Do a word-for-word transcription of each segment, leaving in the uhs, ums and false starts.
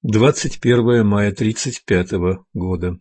двадцать первое мая тридцать пятого года.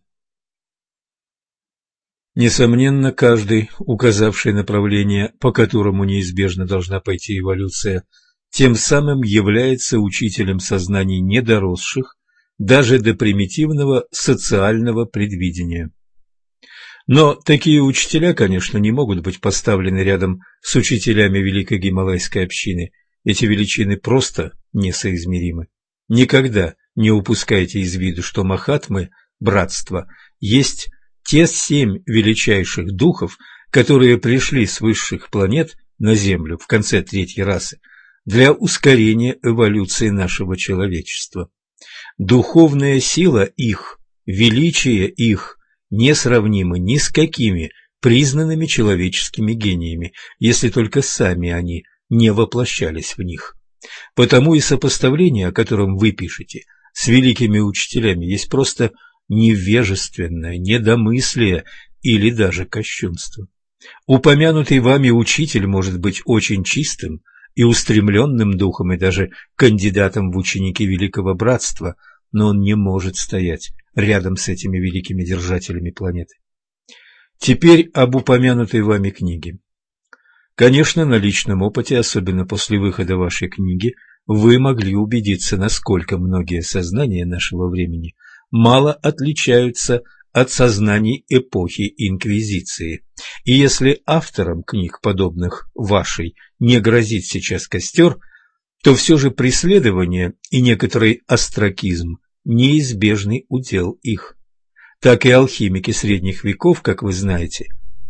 Несомненно, каждый, указавший направление, по которому неизбежно должна пойти эволюция, тем самым является учителем сознаний недоросших даже до примитивного социального предвидения. Но такие учителя, конечно, не могут быть поставлены рядом с учителями Великой Гималайской общины. Эти величины просто несоизмеримы. Никогда не упускайте из виду, что Махатмы, братство, есть те семь величайших духов, которые пришли с высших планет на Землю в конце третьей расы для ускорения эволюции нашего человечества. Духовная сила их, величие их несравнимы ни с какими признанными человеческими гениями, если только сами они не воплощались в них. Потому и сопоставление, о котором вы пишете, с великими учителями есть просто невежественное недомыслие или даже кощунство. Упомянутый вами учитель может быть очень чистым и устремленным духом и даже кандидатом в ученики Великого Братства, но он не может стоять рядом с этими великими держателями планеты. Теперь об упомянутой вами книге. Конечно, на личном опыте, особенно после выхода вашей книги, вы могли убедиться, насколько многие сознания нашего времени мало отличаются от сознаний эпохи Инквизиции. И если авторам книг, подобных вашей, не грозит сейчас костер, то все же преследование и некоторый остракизм – неизбежный удел их. Так и алхимики средних веков, как вы знаете,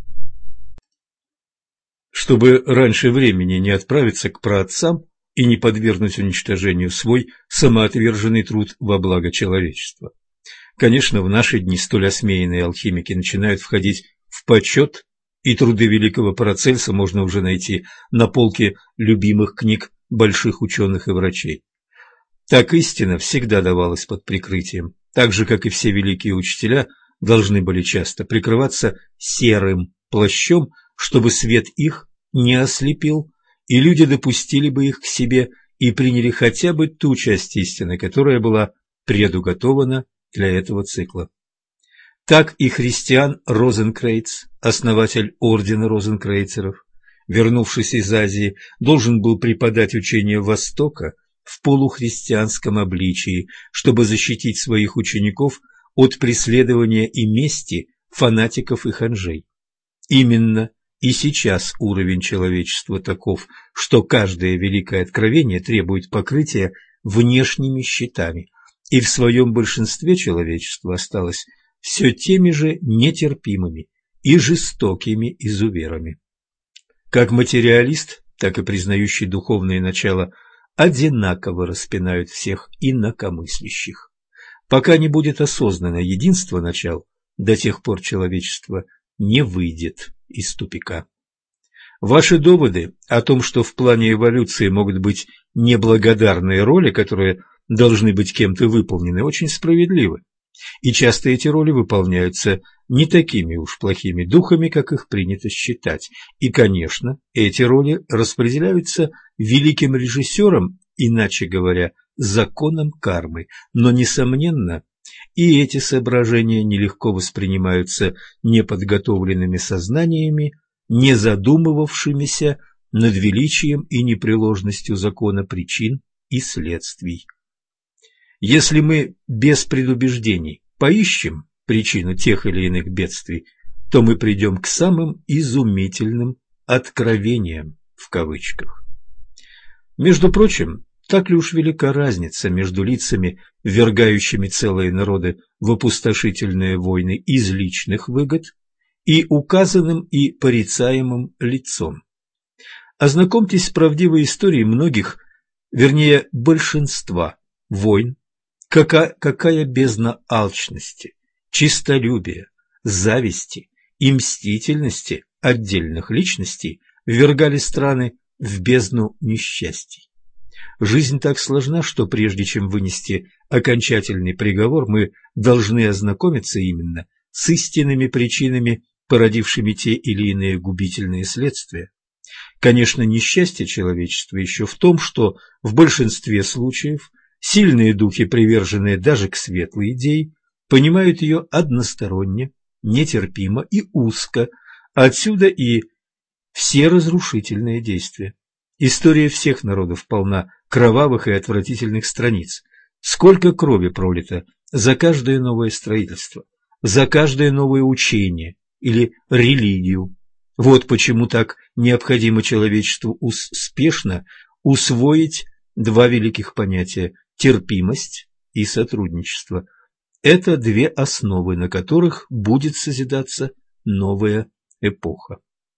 чтобы раньше времени не отправиться к праотцам и не подвергнуть уничтожению свой самоотверженный труд во благо человечества. Конечно, в наши дни столь осмеянные алхимики начинают входить в почет, и труды великого Парацельса можно уже найти на полке любимых книг больших ученых и врачей. Так истина всегда давалась под прикрытием, так же, как и все великие учителя должны были часто прикрываться серым плащом, чтобы свет их не ослепил, и люди допустили бы их к себе и приняли хотя бы ту часть истины, которая была предуготована для этого цикла. Так и христиан Розенкрейц, основатель ордена розенкрейцеров, вернувшись из Азии, должен был преподать учение Востока в полухристианском обличии, чтобы защитить своих учеников от преследования и мести фанатиков и ханжей. Именно и сейчас уровень человечества таков, что каждое великое откровение требует покрытия внешними щитами, и в своем большинстве человечество осталось все теми же нетерпимыми и жестокими изуверами. Как материалист, так и признающий духовное начало одинаково распинают всех инакомыслящих. Пока не будет осознано единство начал, до тех пор человечество не выйдет из тупика. Ваши доводы о том, что в плане эволюции могут быть неблагодарные роли, которые должны быть кем-то выполнены, очень справедливы. И часто эти роли выполняются не такими уж плохими духами, как их принято считать. И, конечно, эти роли распределяются великим режиссером, иначе говоря, законом кармы. Но, несомненно, и эти соображения нелегко воспринимаются неподготовленными сознаниями, не задумывавшимися над величием и непреложностью закона причин и следствий. Если мы без предубеждений поищем причину тех или иных бедствий, то мы придем к самым изумительным «откровениям» в кавычках. Между прочим, так ли уж велика разница между лицами, ввергающими целые народы в опустошительные войны из личных выгод, и указанным и порицаемым лицом? Ознакомьтесь с правдивой историей многих, вернее, большинства войн, какая, какая бездна алчности, честолюбия, зависти и мстительности отдельных личностей ввергали страны в бездну несчастий. Жизнь так сложна, что прежде чем вынести окончательный приговор, мы должны ознакомиться именно с истинными причинами, породившими те или иные губительные следствия. Конечно, несчастье человечества еще в том, что в большинстве случаев Сильные духи, приверженные даже к светлой идее, понимают ее односторонне, нетерпимо и узко, отсюда и все разрушительные действия. История всех народов полна кровавых и отвратительных страниц. Сколько крови пролито за каждое новое строительство, за каждое новое учение или религию. Вот почему так необходимо человечеству успешно усвоить два великих понятия – терпимость и сотрудничество. Это две основы, на которых будет созидаться новая эпоха.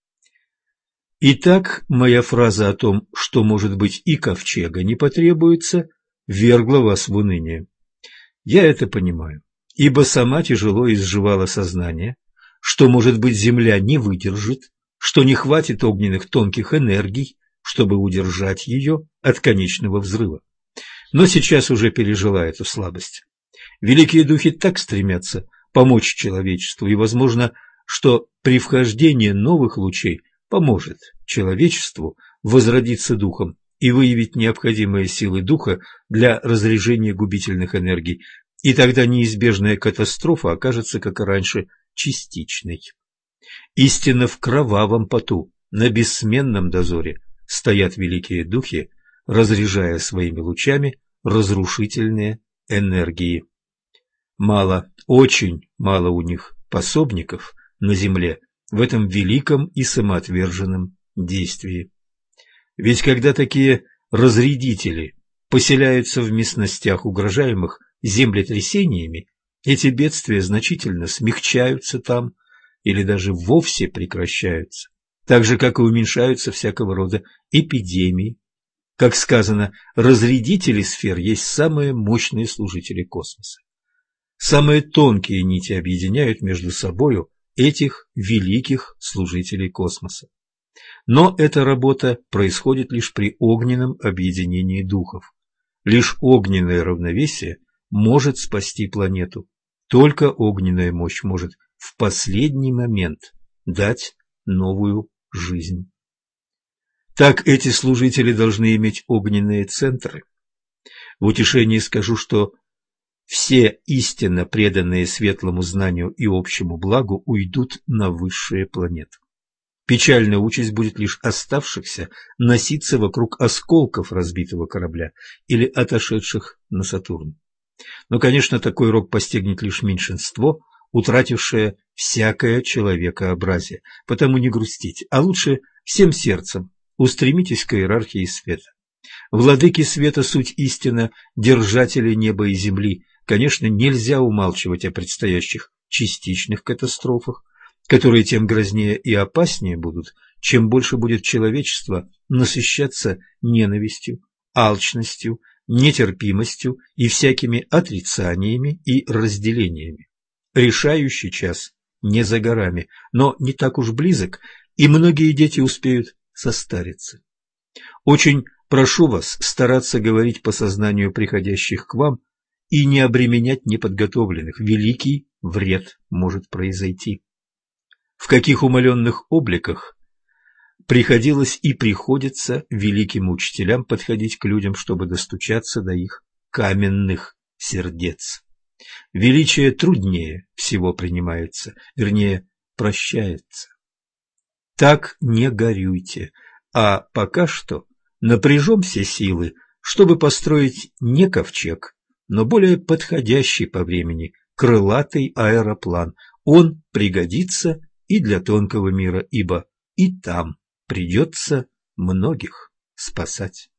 Итак, моя фраза о том, что, может быть, и ковчега не потребуется, ввергла вас в уныние. Я это понимаю, ибо сама тяжело изживала сознание, что, может быть, земля не выдержит, что не хватит огненных тонких энергий, чтобы удержать ее от конечного взрыва. Но сейчас уже пережила эту слабость. Великие духи так стремятся помочь человечеству, и возможно, что при вхождении новых лучей поможет человечеству возродиться духом и выявить необходимые силы духа для разряжения губительных энергий, и тогда неизбежная катастрофа окажется, как и раньше, частичной. Истинно в кровавом поту, на бессменном дозоре стоят великие духи, разряжая своими лучами разрушительные энергии. Мало, очень мало у них пособников на земле в этом великом и самоотверженном действии. Ведь когда такие разрядители поселяются в местностях, угрожаемых землетрясениями, эти бедствия значительно смягчаются там или даже вовсе прекращаются, так же, как и уменьшаются всякого рода эпидемии. Как сказано, разрядители сфер есть самые мощные служители космоса. Самые тонкие нити объединяют между собою этих великих служителей космоса. Но эта работа происходит лишь при огненном объединении духов. Лишь огненное равновесие может спасти планету. Только огненная мощь может в последний момент дать новую жизнь. Так эти служители должны иметь огненные центры. В утешении скажу, что все истинно преданные светлому знанию и общему благу уйдут на высшие планеты. Печальная участь будет лишь оставшихся носиться вокруг осколков разбитого корабля или отошедших на Сатурн. Но, конечно, такой рок постигнет лишь меньшинство, утратившее всякое человекообразие. Потому не грустите, а лучше всем сердцем устремитесь к иерархии света. Владыки света – суть истина, держатели неба и земли. Конечно, нельзя умалчивать о предстоящих частичных катастрофах, которые тем грознее и опаснее будут, чем больше будет человечество насыщаться ненавистью, алчностью, нетерпимостью и всякими отрицаниями и разделениями. Решающий час не за горами, но не так уж близок, и многие дети успеют состариться. Очень прошу вас стараться говорить по сознанию приходящих к вам и не обременять неподготовленных. Великий вред может произойти. В каких умаленных обликах приходилось и приходится великим учителям подходить к людям, чтобы достучаться до их каменных сердец. Величие труднее всего принимается, вернее, прощается. Так не горюйте, а пока что напряжем все силы, чтобы построить не ковчег, но более подходящий по времени крылатый аэроплан. Он пригодится и для тонкого мира, ибо и там придется многих спасать.